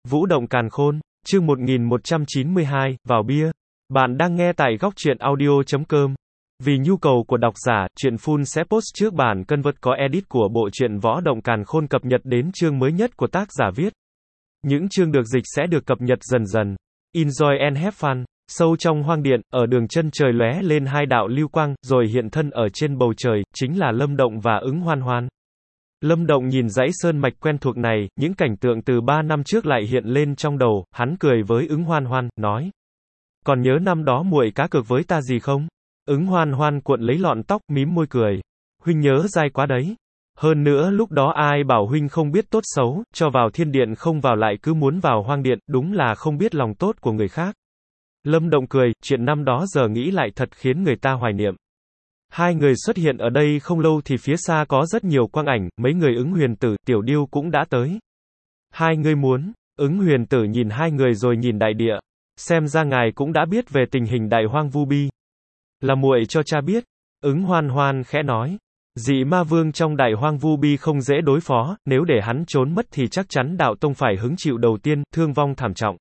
Vũ động càn khôn, chương 1192, vào bia. Bạn đang nghe tại góc truyện audio.com. Vì nhu cầu của độc giả, truyện full sẽ post trước bản convert có edit của bộ truyện Võ động càn khôn cập nhật đến chương mới nhất của tác giả viết. Những chương được dịch sẽ được cập nhật dần dần. Enjoy and have fun. Sâu trong hoang điện, ở đường chân trời lóe lên hai đạo lưu quang, rồi hiện thân ở trên bầu trời, chính là Lâm Động và Ứng Hoan Hoan. Lâm Động nhìn dãy sơn mạch quen thuộc này, những cảnh tượng từ 3 năm trước lại hiện lên trong đầu, hắn cười với Ứng Hoan Hoan, nói. Còn nhớ năm đó muội cá cược với ta gì không? Ứng Hoan Hoan cuộn lấy lọn tóc, mím môi cười. Huynh nhớ dai quá đấy. Hơn nữa lúc đó ai bảo huynh không biết tốt xấu, cho vào thiên điện không vào lại cứ muốn vào hoang điện, đúng là không biết lòng tốt của người khác. Lâm Động cười, chuyện năm đó giờ nghĩ lại thật khiến người ta hoài niệm. Hai người xuất hiện ở đây không lâu thì phía xa có rất nhiều quang ảnh, mấy người Ứng Huyền Tử, Tiểu Điêu cũng đã tới. Hai người muốn, Ứng Huyền Tử nhìn hai người rồi nhìn đại địa. Xem ra ngài cũng đã biết về tình hình đại hoang vu bi. Là muội cho cha biết. Ứng Hoan Hoan khẽ nói. Dị ma vương trong đại hoang vu bi không dễ đối phó, nếu để hắn trốn mất thì chắc chắn đạo tông phải hứng chịu đầu tiên, thương vong thảm trọng.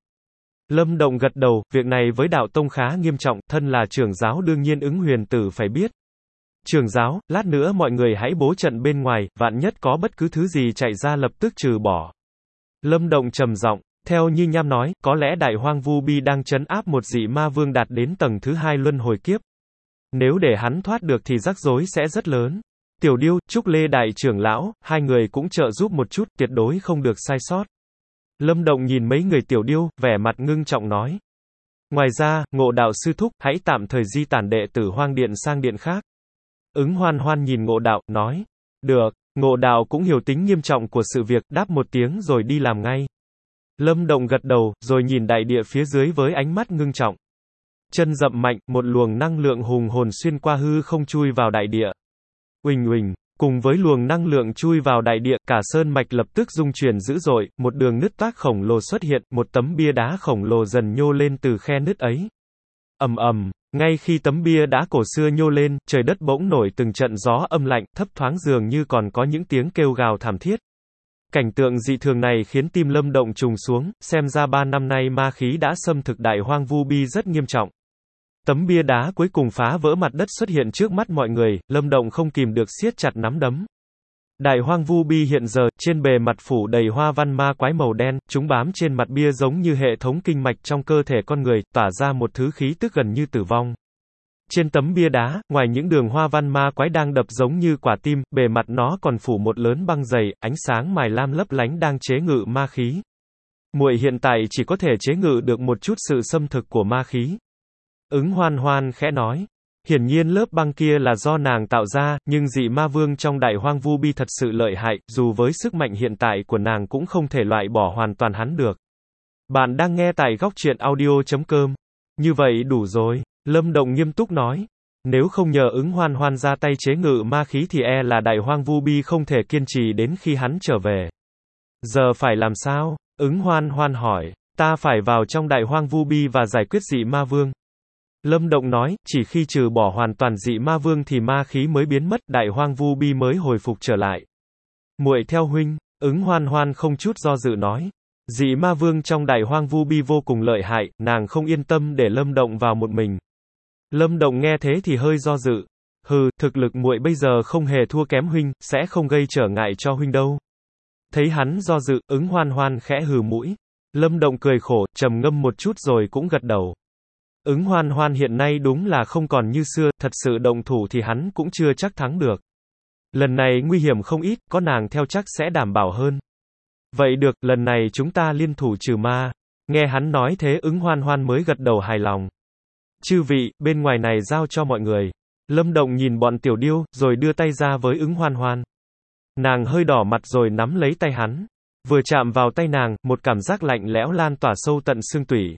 Lâm Động gật đầu, việc này với đạo tông khá nghiêm trọng, thân là trưởng giáo đương nhiên Ứng Huyền Tử phải biết. Trưởng giáo, lát nữa mọi người hãy bố trận bên ngoài, vạn nhất có bất cứ thứ gì chạy ra lập tức trừ bỏ. Lâm Động trầm giọng, theo như Nham nói, có lẽ đại hoang vu bi đang trấn áp một dị ma vương đạt đến tầng thứ 2 luân hồi kiếp. Nếu để hắn thoát được thì rắc rối sẽ rất lớn. Tiểu Điêu, Trúc Lê đại trưởng lão, hai người cũng trợ giúp một chút, tuyệt đối không được sai sót. Lâm Động nhìn mấy người Tiểu Điêu, vẻ mặt ngưng trọng nói. Ngoài ra, Ngộ Đạo sư thúc, hãy tạm thời di tản đệ tử hoang điện sang điện khác. Ứng Hoan Hoan nhìn Ngộ Đạo, nói. Được, Ngộ Đạo cũng hiểu tính nghiêm trọng của sự việc, đáp một tiếng rồi đi làm ngay. Lâm Động gật đầu, rồi nhìn đại địa phía dưới với ánh mắt ngưng trọng. Chân dậm mạnh, một luồng năng lượng hùng hồn xuyên qua hư không chui vào đại địa. Uỳnh uỳnh, cùng với luồng năng lượng chui vào đại địa, cả sơn mạch lập tức rung chuyển dữ dội, một đường nứt toác khổng lồ xuất hiện, một tấm bia đá khổng lồ dần nhô lên từ khe nứt ấy. Ầm ầm, ngay khi tấm bia đá cổ xưa nhô lên, trời đất bỗng nổi từng trận gió âm lạnh, thấp thoáng dường như còn có những tiếng kêu gào thảm thiết. Cảnh tượng dị thường này khiến tim Lâm Động trùng xuống, xem ra 3 năm nay ma khí đã xâm thực đại hoang vu bi rất nghiêm trọng. Tấm bia đá cuối cùng phá vỡ mặt đất xuất hiện trước mắt mọi người, Lâm Động không kìm được siết chặt nắm đấm. Đại hoang vu bi hiện giờ, trên bề mặt phủ đầy hoa văn ma quái màu đen, chúng bám trên mặt bia giống như hệ thống kinh mạch trong cơ thể con người, tỏa ra một thứ khí tức gần như tử vong. Trên tấm bia đá, ngoài những đường hoa văn ma quái đang đập giống như quả tim, bề mặt nó còn phủ một lớn băng dày, ánh sáng mài lam lấp lánh đang chế ngự ma khí. Muội hiện tại chỉ có thể chế ngự được một chút sự xâm thực của ma khí. Ứng Hoan Hoan khẽ nói. Hiển nhiên lớp băng kia là do nàng tạo ra, nhưng dị ma vương trong đại hoang vu bi thật sự lợi hại, dù với sức mạnh hiện tại của nàng cũng không thể loại bỏ hoàn toàn hắn được. Bạn đang nghe tại góc truyện audio.com. Như vậy đủ rồi, Lâm Động nghiêm túc nói. Nếu không nhờ Ứng Hoan Hoan ra tay chế ngự ma khí thì e là đại hoang vu bi không thể kiên trì đến khi hắn trở về. Giờ phải làm sao? Ứng Hoan Hoan hỏi. Ta phải vào trong đại hoang vu bi và giải quyết dị ma vương. Lâm Động nói, chỉ khi trừ bỏ hoàn toàn dị ma vương thì ma khí mới biến mất, đại hoang vu bi mới hồi phục trở lại. Muội theo huynh, Ứng Hoan Hoan không chút do dự nói. Dị ma vương trong đại hoang vu bi vô cùng lợi hại, nàng không yên tâm để Lâm Động vào một mình. Lâm Động nghe thế thì hơi do dự. Hừ, thực lực muội bây giờ không hề thua kém huynh, sẽ không gây trở ngại cho huynh đâu. Thấy hắn do dự, Ứng Hoan Hoan khẽ hừ mũi. Lâm Động cười khổ, trầm ngâm một chút rồi cũng gật đầu. Ứng Hoan Hoan hiện nay đúng là không còn như xưa, thật sự động thủ thì hắn cũng chưa chắc thắng được. Lần này nguy hiểm không ít, có nàng theo chắc sẽ đảm bảo hơn. Vậy được, lần này chúng ta liên thủ trừ ma. Nghe hắn nói thế Ứng Hoan Hoan mới gật đầu hài lòng. Chư vị, bên ngoài này giao cho mọi người. Lâm Động nhìn bọn Tiểu Điêu, rồi đưa tay ra với Ứng Hoan Hoan. Nàng hơi đỏ mặt rồi nắm lấy tay hắn. Vừa chạm vào tay nàng, một cảm giác lạnh lẽo lan tỏa sâu tận xương tủy.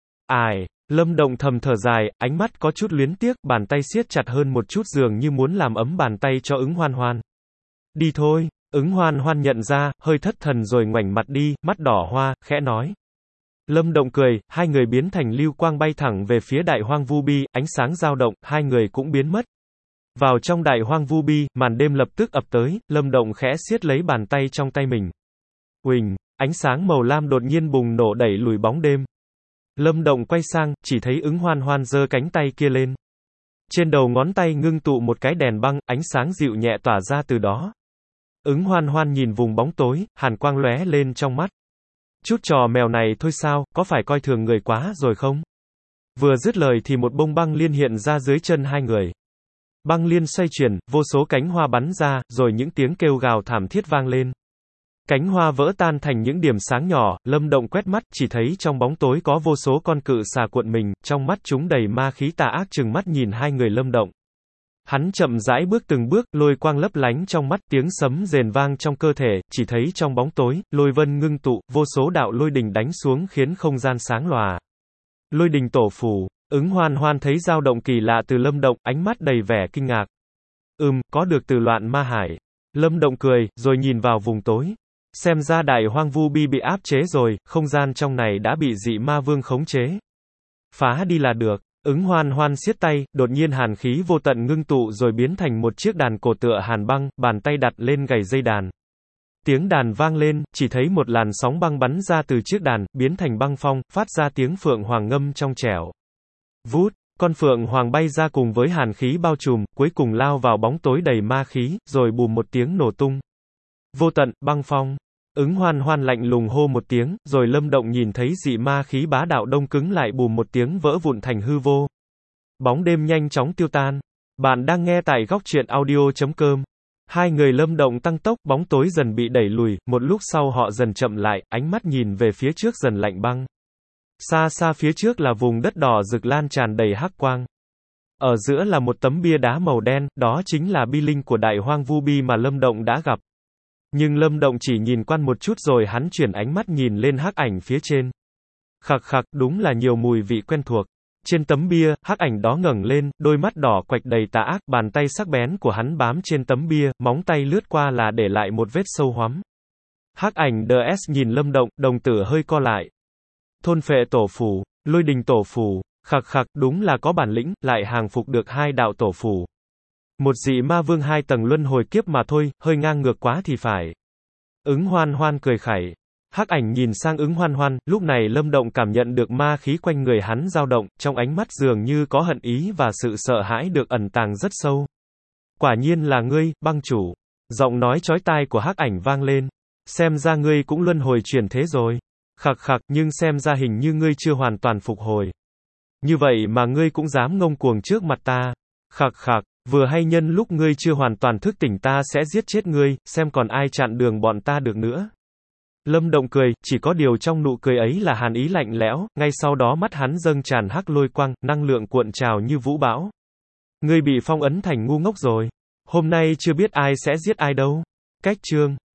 Ai? Lâm Động thầm thở dài, ánh mắt có chút luyến tiếc, bàn tay siết chặt hơn một chút dường như muốn làm ấm bàn tay cho Ứng Hoan Hoan. Đi thôi, Ứng Hoan Hoan nhận ra, hơi thất thần rồi ngoảnh mặt đi, mắt đỏ hoa, khẽ nói. Lâm Động cười, hai người biến thành lưu quang bay thẳng về phía đại hoang vu bi, ánh sáng dao động, hai người cũng biến mất. Vào trong đại hoang vu bi, màn đêm lập tức ập tới, Lâm Động khẽ siết lấy bàn tay trong tay mình. Uỳnh, ánh sáng màu lam đột nhiên bùng nổ đẩy lùi bóng đêm. Lâm Động quay sang, chỉ thấy Ứng Hoan Hoan giơ cánh tay kia lên. Trên đầu ngón tay ngưng tụ một cái đèn băng, ánh sáng dịu nhẹ tỏa ra từ đó. Ứng Hoan Hoan nhìn vùng bóng tối, hàn quang lóe lên trong mắt. Chút trò mèo này thôi sao, có phải coi thường người quá rồi không? Vừa dứt lời thì một bông băng liên hiện ra dưới chân hai người. Băng liên xoay chuyển, vô số cánh hoa bắn ra, rồi những tiếng kêu gào thảm thiết vang lên. Cánh hoa vỡ tan thành những điểm sáng nhỏ, Lâm Động quét mắt, chỉ thấy trong bóng tối có vô số con cự xà cuộn mình, trong mắt chúng đầy ma khí tà ác trừng mắt nhìn hai người Lâm Động. Hắn chậm rãi bước từng bước, lôi quang lấp lánh trong mắt, tiếng sấm rền vang trong cơ thể, chỉ thấy trong bóng tối, lôi vân ngưng tụ, vô số đạo lôi đình đánh xuống khiến không gian sáng lòa. Lôi đình tổ phù, Ứng Hoan Hoan thấy dao động kỳ lạ từ Lâm Động, ánh mắt đầy vẻ kinh ngạc. Có được từ loạn ma hải. Lâm Động cười, rồi nhìn vào vùng tối. Xem ra đại hoang vu bi bị áp chế rồi, không gian trong này đã bị dị ma vương khống chế. Phá đi là được. Ứng Hoan Hoan siết tay, đột nhiên hàn khí vô tận ngưng tụ rồi biến thành một chiếc đàn cổ tựa hàn băng, bàn tay đặt lên gầy dây đàn. Tiếng đàn vang lên, chỉ thấy một làn sóng băng bắn ra từ chiếc đàn, biến thành băng phong, phát ra tiếng phượng hoàng ngâm trong trẻo. Vút, con phượng hoàng bay ra cùng với hàn khí bao trùm, cuối cùng lao vào bóng tối đầy ma khí, rồi bùm một tiếng nổ tung. Vô tận, băng phong. Ứng Hoan Hoan lạnh lùng hô một tiếng, rồi Lâm Động nhìn thấy dị ma khí bá đạo đông cứng lại bùm một tiếng vỡ vụn thành hư vô. Bóng đêm nhanh chóng tiêu tan. Bạn đang nghe tại góc truyện audio.com. Hai người Lâm Động tăng tốc, bóng tối dần bị đẩy lùi, một lúc sau họ dần chậm lại, ánh mắt nhìn về phía trước dần lạnh băng. Xa xa phía trước là vùng đất đỏ rực lan tràn đầy hắc quang. Ở giữa là một tấm bia đá màu đen, đó chính là bi linh của đại hoang vu bi mà Lâm Động đã gặp. Nhưng Lâm Động chỉ nhìn quan một chút rồi hắn chuyển ánh mắt nhìn lên hắc ảnh phía trên. Khặc khặc, đúng là nhiều mùi vị quen thuộc. Trên tấm bia, hắc ảnh đó ngẩng lên, đôi mắt đỏ quạch đầy tà ác, bàn tay sắc bén của hắn bám trên tấm bia, móng tay lướt qua là để lại một vết sâu hoắm. Hắc ảnh DS nhìn Lâm Động, đồng tử hơi co lại. Thôn phệ tổ phù, lôi đình tổ phù, khặc khặc, đúng là có bản lĩnh, lại hàng phục được hai đạo tổ phù. Một dị ma vương 2 tầng luân hồi kiếp mà thôi, hơi ngang ngược quá thì phải. Ứng Hoan Hoan cười khẩy. Hắc ảnh nhìn sang Ứng Hoan Hoan, lúc này Lâm Động cảm nhận được ma khí quanh người hắn dao động, trong ánh mắt dường như có hận ý và sự sợ hãi được ẩn tàng rất sâu. Quả nhiên là ngươi, băng chủ. Giọng nói chói tai của hắc ảnh vang lên. Xem ra ngươi cũng luân hồi chuyển thế rồi. Khặc khặc, nhưng xem ra hình như ngươi chưa hoàn toàn phục hồi. Như vậy mà ngươi cũng dám ngông cuồng trước mặt ta. Khặc khặc, vừa hay nhân lúc ngươi chưa hoàn toàn thức tỉnh ta sẽ giết chết ngươi, xem còn ai chặn đường bọn ta được nữa. Lâm Động cười, chỉ có điều trong nụ cười ấy là hàn ý lạnh lẽo, ngay sau đó mắt hắn dâng tràn hắc lôi quang, năng lượng cuộn trào như vũ bão. Ngươi bị phong ấn thành ngu ngốc rồi. Hôm nay chưa biết ai sẽ giết ai đâu. Cách chương